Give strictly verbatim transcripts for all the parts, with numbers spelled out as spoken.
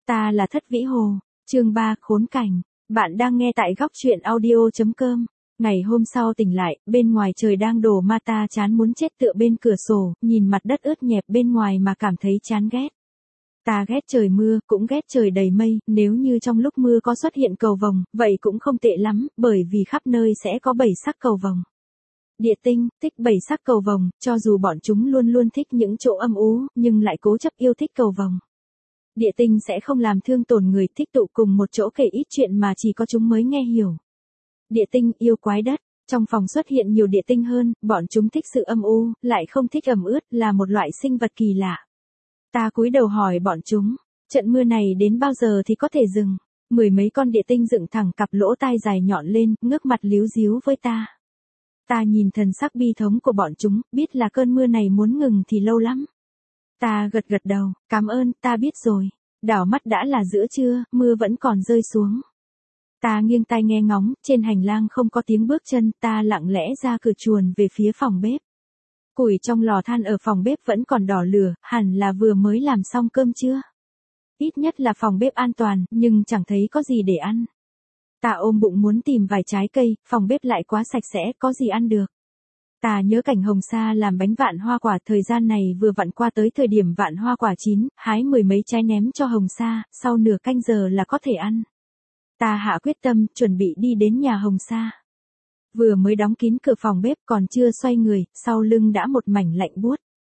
Ta là Thất Vĩ Hồ, chương ba khốn cảnh. Bạn đang nghe tại góc truyện audio.com. Ngày hôm sau tỉnh lại, bên ngoài trời đang đổ ma, ta chán muốn chết tựa bên cửa sổ, nhìn mặt đất ướt nhẹp bên ngoài mà cảm thấy chán ghét. Ta ghét trời mưa, cũng ghét trời đầy mây, nếu như trong lúc mưa có xuất hiện cầu vồng, vậy cũng không tệ lắm, bởi vì khắp nơi sẽ có bảy sắc cầu vồng. Địa tinh, thích bảy sắc cầu vồng, cho dù bọn chúng luôn luôn thích những chỗ âm u, nhưng lại cố chấp yêu thích cầu vồng. Địa tinh sẽ không làm thương tổn người, thích tụ cùng một chỗ kể ít chuyện mà chỉ có chúng mới nghe hiểu. Địa tinh yêu quái đất, trong phòng xuất hiện nhiều địa tinh hơn, bọn chúng thích sự âm u, lại không thích ẩm ướt, là một loại sinh vật kỳ lạ. Ta cúi đầu hỏi bọn chúng, trận mưa này đến bao giờ thì có thể dừng? Mười mấy con địa tinh dựng thẳng cặp lỗ tai dài nhọn lên, ngước mặt líu díu với ta. Ta nhìn thần sắc bi thống của bọn chúng, biết là cơn mưa này muốn ngừng thì lâu lắm. Ta gật gật đầu, cảm ơn, ta biết rồi. Đảo mắt đã là giữa trưa, mưa vẫn còn rơi xuống. Ta nghiêng tai nghe ngóng, trên hành lang không có tiếng bước chân, ta lặng lẽ ra cửa chuồn về phía phòng bếp. Củi trong lò than ở phòng bếp vẫn còn đỏ lửa, hẳn là vừa mới làm xong cơm trưa. Ít nhất là phòng bếp an toàn, nhưng chẳng thấy có gì để ăn. Ta ôm bụng muốn tìm vài trái cây, phòng bếp lại quá sạch sẽ, có gì ăn được. Ta nhớ cảnh Hồng Sa làm bánh vạn hoa quả, thời gian này vừa vặn qua tới thời điểm vạn hoa quả chín, hái mười mấy trái ném cho Hồng Sa, sau nửa canh giờ là có thể ăn. Ta hạ quyết tâm, chuẩn bị đi đến nhà Hồng Sa. Vừa mới đóng kín cửa phòng bếp còn chưa xoay người, sau lưng đã một mảnh lạnh buốt.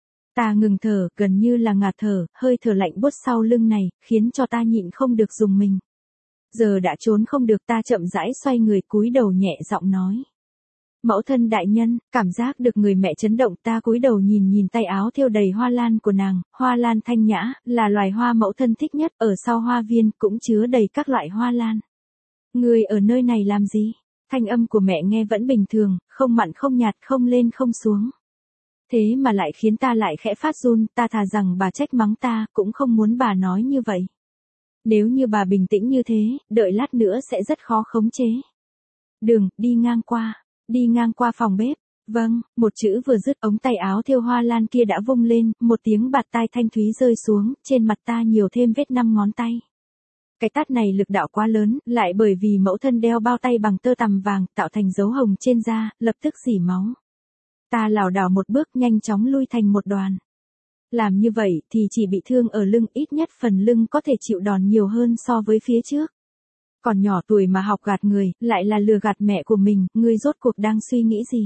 Ta ngừng thở, gần như là ngạt thở, hơi thở lạnh buốt sau lưng này, khiến cho ta nhịn không được rùng mình. Giờ đã trốn không được, ta chậm rãi xoay người cúi đầu nhẹ giọng nói. Mẫu thân đại nhân, cảm giác được người mẹ chấn động, ta cúi đầu nhìn nhìn tay áo thêu đầy hoa lan của nàng, hoa lan thanh nhã, là loài hoa mẫu thân thích nhất, ở sau hoa viên cũng chứa đầy các loại hoa lan. Người ở nơi này làm gì? Thanh âm của mẹ nghe vẫn bình thường, không mặn không nhạt, không lên không xuống. Thế mà lại khiến ta lại khẽ phát run, ta thà rằng bà trách mắng ta, cũng không muốn bà nói như vậy. Nếu như bà bình tĩnh như thế, đợi lát nữa sẽ rất khó khống chế. Đường, đi ngang qua, đi ngang qua phòng bếp. Vâng, một chữ vừa dứt, ống tay áo thêu hoa lan kia đã vung lên, một tiếng bạt tai thanh thúy rơi xuống, trên mặt ta nhiều thêm vết năm ngón tay. Cái tát này lực đạo quá lớn, lại bởi vì mẫu thân đeo bao tay bằng tơ tằm vàng, tạo thành dấu hồng trên da, lập tức rỉ máu. Ta lảo đảo một bước, nhanh chóng lui thành một đoàn. Làm như vậy thì chỉ bị thương ở lưng, ít nhất phần lưng có thể chịu đòn nhiều hơn so với phía trước. Còn nhỏ tuổi mà học gạt người, lại là lừa gạt mẹ của mình, ngươi rốt cuộc đang suy nghĩ gì?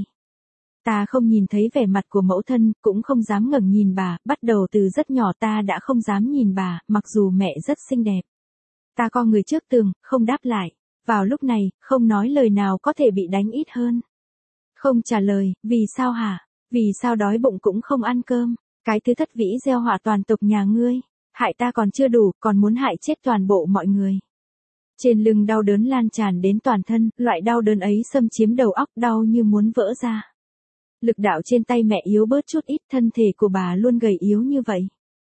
Ta không nhìn thấy vẻ mặt của mẫu thân, cũng không dám ngẩng nhìn bà, bắt đầu từ rất nhỏ ta đã không dám nhìn bà, mặc dù mẹ rất xinh đẹp. Ta co người trước tường, không đáp lại. Vào lúc này, không nói lời nào có thể bị đánh ít hơn. Không trả lời, vì sao hả? Vì sao đói bụng cũng không ăn cơm? Cái thứ thất vĩ gieo họa toàn tộc nhà ngươi. Hại ta còn chưa đủ, còn muốn hại chết toàn bộ mọi người. Trên lưng đau đớn lan tràn đến toàn thân, loại đau đớn ấy xâm chiếm đầu óc, đau như muốn vỡ ra. Lực đạo trên tay mẹ yếu bớt chút ít, thân thể của bà luôn gầy yếu như vậy.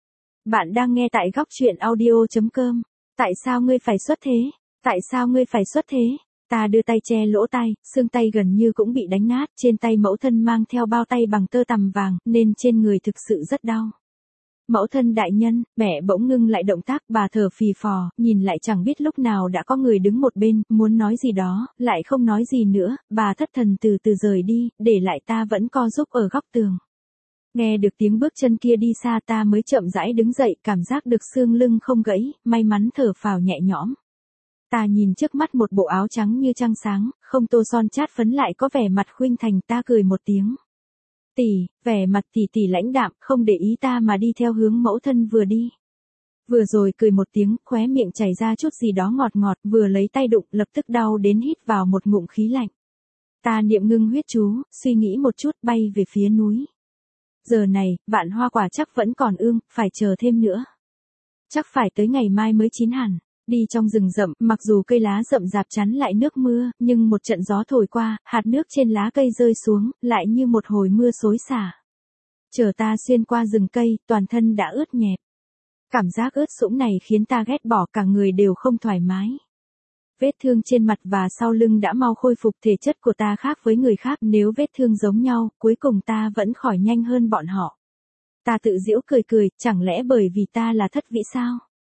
Bạn đang nghe tại góc truyện audio.com. Tại sao ngươi phải xuất thế? Tại sao ngươi phải xuất thế? Ta đưa tay che lỗ tai, xương tay gần như cũng bị đánh nát, trên tay mẫu thân mang theo bao tay bằng tơ tằm vàng, nên trên người thực sự rất đau. Mẫu thân đại nhân, mẹ bỗng ngưng lại động tác, bà thở phì phò, nhìn lại chẳng biết lúc nào đã có người đứng một bên, muốn nói gì đó, lại không nói gì nữa, bà thất thần từ từ rời đi, để lại ta vẫn co rúm ở góc tường. Nghe được tiếng bước chân kia đi xa, ta mới chậm rãi đứng dậy, cảm giác được xương lưng không gãy, may mắn thở phào nhẹ nhõm. Ta nhìn trước mắt một bộ áo trắng như trăng sáng, không tô son chát phấn, lại có vẻ mặt khuynh thành, ta cười một tiếng. Tỷ, vẻ mặt tỷ tỷ lãnh đạm, không để ý ta mà đi theo hướng mẫu thân vừa đi. Vừa rồi cười một tiếng, khóe miệng chảy ra chút gì đó ngọt ngọt, vừa lấy tay đụng, lập tức đau đến hít vào một ngụm khí lạnh. Ta niệm ngưng huyết chú, suy nghĩ một chút, bay về phía núi. Giờ này, vạn hoa quả chắc vẫn còn ương, phải chờ thêm nữa. Chắc phải tới ngày mai mới chín hẳn. Đi trong rừng rậm, mặc dù cây lá rậm rạp chắn lại nước mưa, nhưng một trận gió thổi qua, hạt nước trên lá cây rơi xuống, lại như một hồi mưa xối xả. Chờ ta xuyên qua rừng cây, toàn thân đã ướt nhẹp. Cảm giác ướt sũng này khiến ta ghét bỏ, cả người đều không thoải mái. Vết thương trên mặt và sau lưng đã mau khôi phục, thể chất của ta khác với người khác, nếu vết thương giống nhau, cuối cùng ta vẫn khỏi nhanh hơn bọn họ. Ta tự giễu cười cười, chẳng lẽ bởi vì ta là thất vĩ sao?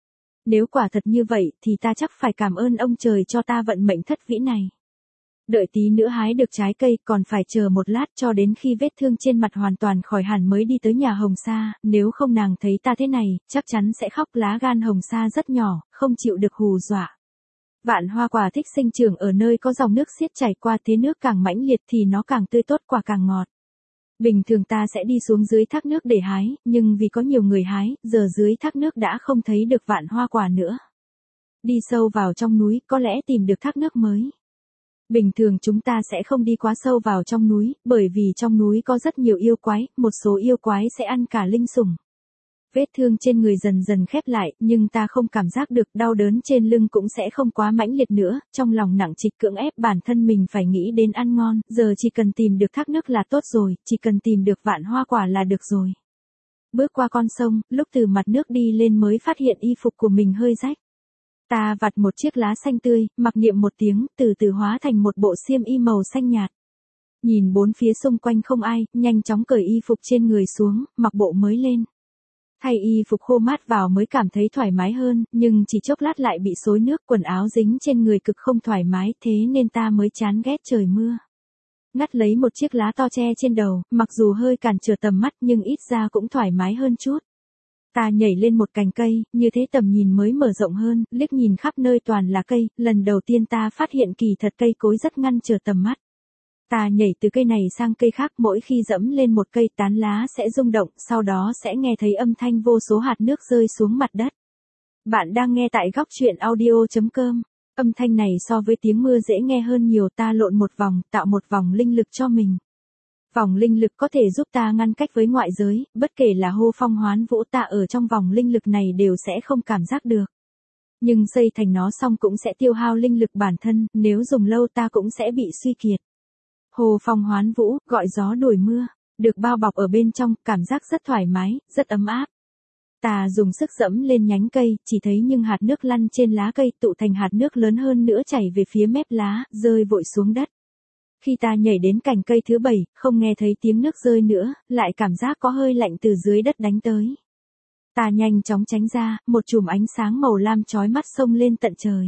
Nếu quả thật như vậy thì ta chắc phải cảm ơn ông trời cho ta vận mệnh thất vĩ này. Đợi tí nữa hái được trái cây còn phải chờ một lát cho đến khi vết thương trên mặt hoàn toàn khỏi hẳn mới đi tới nhà Hồng Sa, nếu không nàng thấy ta thế này, chắc chắn sẽ khóc. Lá gan Hồng Sa rất nhỏ, không chịu được hù dọa. Vạn hoa quả thích sinh trưởng ở nơi có dòng nước xiết chảy qua, thế nước càng mãnh liệt thì nó càng tươi tốt, quả càng ngọt. Bình thường ta sẽ đi xuống dưới thác nước để hái, nhưng vì có nhiều người hái, giờ dưới thác nước đã không thấy được vạn hoa quả nữa. Đi sâu vào trong núi, có lẽ tìm được thác nước mới. Bình thường chúng ta sẽ không đi quá sâu vào trong núi, bởi vì trong núi có rất nhiều yêu quái, một số yêu quái sẽ ăn cả linh sủng. Vết thương trên người dần dần khép lại, nhưng ta không cảm giác được đau đớn trên lưng cũng sẽ không quá mãnh liệt nữa, trong lòng nặng trịch cưỡng ép bản thân mình phải nghĩ đến ăn ngon, giờ chỉ cần tìm được thác nước là tốt rồi, chỉ cần tìm được vạn hoa quả là được rồi. Bước qua con sông, lúc từ mặt nước đi lên mới phát hiện y phục của mình hơi rách. Ta vặt một chiếc lá xanh tươi, mặc niệm một tiếng, từ từ hóa thành một bộ xiêm y màu xanh nhạt. Nhìn bốn phía xung quanh không ai, nhanh chóng cởi y phục trên người xuống, mặc bộ mới lên. Thay y phục khô mát vào mới cảm thấy thoải mái hơn, nhưng chỉ chốc lát lại bị xối nước, quần áo dính trên người cực không thoải mái, thế nên ta mới chán ghét trời mưa. Ngắt lấy một chiếc lá to che trên đầu, mặc dù hơi cản trở tầm mắt nhưng ít ra cũng thoải mái hơn chút. Ta nhảy lên một cành cây, như thế tầm nhìn mới mở rộng hơn, liếc nhìn khắp nơi toàn là cây, lần đầu tiên ta phát hiện kỳ thật cây cối rất ngăn trở tầm mắt. Ta nhảy từ cây này sang cây khác, mỗi khi dẫm lên một cây tán lá sẽ rung động, sau đó sẽ nghe thấy âm thanh vô số hạt nước rơi xuống mặt đất. Bạn đang nghe tại góc truyện audio chấm com. Âm thanh này so với tiếng mưa dễ nghe hơn nhiều. Ta lộn một vòng, tạo một vòng linh lực cho mình. Vòng linh lực có thể giúp ta ngăn cách với ngoại giới, bất kể là hô phong hoán vũ, ta ở trong vòng linh lực này đều sẽ không cảm giác được. Nhưng xây thành nó xong cũng sẽ tiêu hao linh lực bản thân, nếu dùng lâu ta cũng sẽ bị suy kiệt. Hồ phong hoán vũ, gọi gió đuổi mưa, được bao bọc ở bên trong, cảm giác rất thoải mái, rất ấm áp. Ta dùng sức dẫm lên nhánh cây, chỉ thấy nhưng hạt nước lăn trên lá cây tụ thành hạt nước lớn hơn nữa chảy về phía mép lá, rơi vội xuống đất. Khi ta nhảy đến cành cây thứ bảy, không nghe thấy tiếng nước rơi nữa, lại cảm giác có hơi lạnh từ dưới đất đánh tới. Ta nhanh chóng tránh ra, một chùm ánh sáng màu lam chói mắt xông lên tận trời.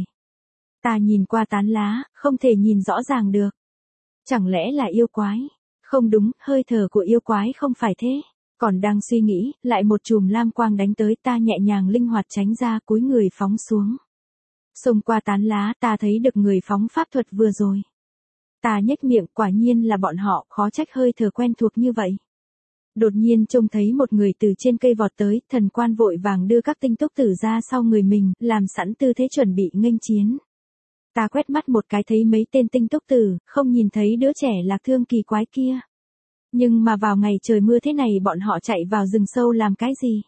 Ta nhìn qua tán lá, không thể nhìn rõ ràng được. Chẳng lẽ là yêu quái? Không đúng, hơi thở của yêu quái không phải thế. Còn đang suy nghĩ, lại một chùm lam quang đánh tới, ta nhẹ nhàng linh hoạt tránh ra, cúi người phóng xuống. Xông qua tán lá, ta thấy được người phóng pháp thuật vừa rồi. Ta nhếch miệng, quả nhiên là bọn họ, khó trách hơi thở quen thuộc như vậy. Đột nhiên trông thấy một người từ trên cây vọt tới, thần quan vội vàng đưa các tinh túc tử ra sau người mình, làm sẵn tư thế chuẩn bị nghênh chiến. Ta quét mắt một cái thấy mấy tên tinh túc tử, không nhìn thấy đứa trẻ lạc thương kỳ quái kia. Nhưng mà vào ngày trời mưa thế này bọn họ chạy vào rừng sâu làm cái gì?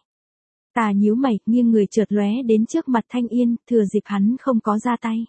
Ta nhíu mày, nghiêng người chợt lóe đến trước mặt Thanh Yên, thừa dịp hắn không có ra tay.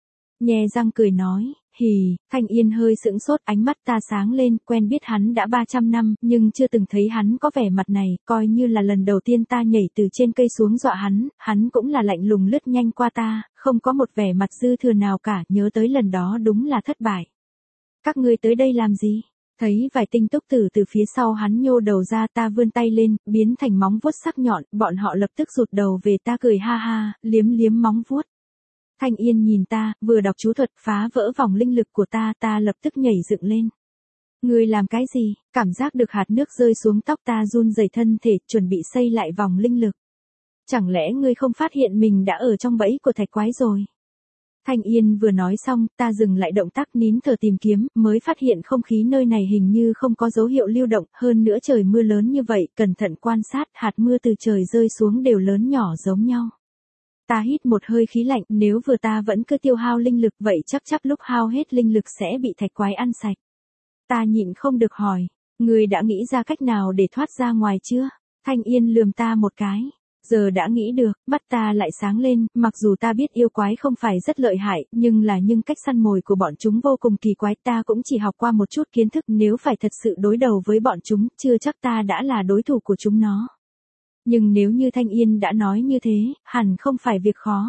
Nhè răng cười nói, hì, Thanh Yên hơi sững sốt, ánh mắt ta sáng lên, quen biết hắn đã ba trăm năm, nhưng chưa từng thấy hắn có vẻ mặt này, coi như là lần đầu tiên ta nhảy từ trên cây xuống dọa hắn, hắn cũng là lạnh lùng lướt nhanh qua ta, không có một vẻ mặt dư thừa nào cả, nhớ tới lần đó đúng là thất bại. Các ngươi tới đây làm gì? Thấy vài tinh túc tử từ phía sau hắn nhô đầu ra, ta vươn tay lên, biến thành móng vuốt sắc nhọn, bọn họ lập tức rụt đầu về, ta cười ha ha, liếm liếm móng vuốt. Thanh Yên nhìn ta, vừa đọc chú thuật phá vỡ vòng linh lực của ta, ta lập tức nhảy dựng lên. Ngươi làm cái gì? Cảm giác được hạt nước rơi xuống tóc ta run rẩy thân thể, chuẩn bị xây lại vòng linh lực. Chẳng lẽ ngươi không phát hiện mình đã ở trong bẫy của thạch quái rồi? Thanh Yên vừa nói xong, ta dừng lại động tác nín thở tìm kiếm, mới phát hiện không khí nơi này hình như không có dấu hiệu lưu động, hơn nữa trời mưa lớn như vậy, cẩn thận quan sát, hạt mưa từ trời rơi xuống đều lớn nhỏ giống nhau. Ta hít một hơi khí lạnh, nếu vừa ta vẫn cứ tiêu hao linh lực vậy chắc chắc lúc hao hết linh lực sẽ bị thạch quái ăn sạch. Ta nhịn không được hỏi, ngươi đã nghĩ ra cách nào để thoát ra ngoài chưa? Thanh Yên lườm ta một cái. Giờ đã nghĩ được, mắt ta lại sáng lên, mặc dù ta biết yêu quái không phải rất lợi hại, nhưng là nhưng cách săn mồi của bọn chúng vô cùng kỳ quái, ta cũng chỉ học qua một chút kiến thức, nếu phải thật sự đối đầu với bọn chúng, chưa chắc ta đã là đối thủ của chúng nó. Nhưng nếu như Thanh Yên đã nói như thế, hẳn không phải việc khó.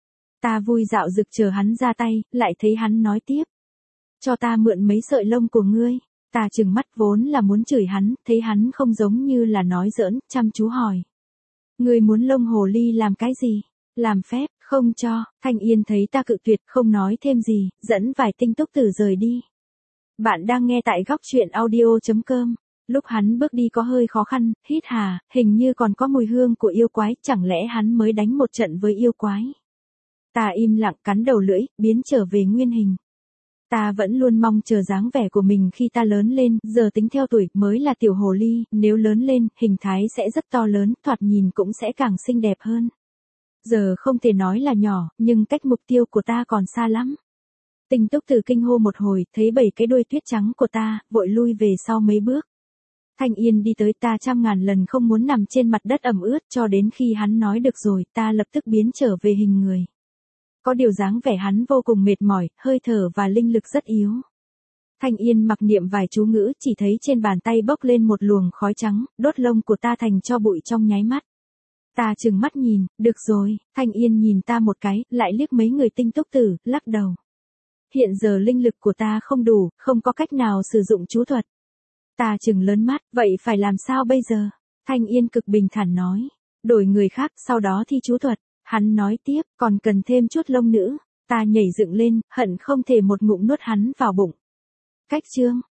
Ta vui dạo dực chờ hắn ra tay, lại thấy hắn nói tiếp. Cho ta mượn mấy sợi lông của ngươi. Ta trừng mắt vốn là muốn chửi hắn, thấy hắn không giống như là nói giỡn, chăm chú hỏi. Ngươi muốn lông hồ ly làm cái gì? Làm phép, không cho, Thanh Yên thấy ta cự tuyệt không nói thêm gì, dẫn vài tinh túc tử rời đi. Bạn đang nghe tại góc chuyện audio.com. Lúc hắn bước đi có hơi khó khăn, hít hà, hình như còn có mùi hương của yêu quái, chẳng lẽ hắn mới đánh một trận với yêu quái. Ta im lặng cắn đầu lưỡi, biến trở về nguyên hình. Ta vẫn luôn mong chờ dáng vẻ của mình khi ta lớn lên, giờ tính theo tuổi mới là tiểu hồ ly, nếu lớn lên, hình thái sẽ rất to lớn, thoạt nhìn cũng sẽ càng xinh đẹp hơn. Giờ không thể nói là nhỏ, nhưng cách mục tiêu của ta còn xa lắm. Tinh túc tử kinh hô một hồi, thấy bảy cái đuôi tuyết trắng của ta, vội lui về sau mấy bước. Thanh Yên đi tới, ta trăm ngàn lần không muốn nằm trên mặt đất ẩm ướt, cho đến khi hắn nói được rồi, ta lập tức biến trở về hình người. Có điều dáng vẻ hắn vô cùng mệt mỏi, hơi thở và linh lực rất yếu. Thanh Yên mặc niệm vài chú ngữ, chỉ thấy trên bàn tay bốc lên một luồng khói trắng, đốt lông của ta thành tro bụi trong nháy mắt. Ta trừng mắt nhìn, được rồi, Thanh Yên nhìn ta một cái, lại liếc mấy người tinh túc tử, lắc đầu. Hiện giờ linh lực của ta không đủ, không có cách nào sử dụng chú thuật. Ta trừng lớn mắt, vậy phải làm sao bây giờ? Thanh Yên cực bình thản nói, đổi người khác, sau đó thi chú thuật. Hắn nói tiếp, còn cần thêm chút lông nữa. Ta nhảy dựng lên, hận không thể một ngụm nuốt hắn vào bụng. Cách chương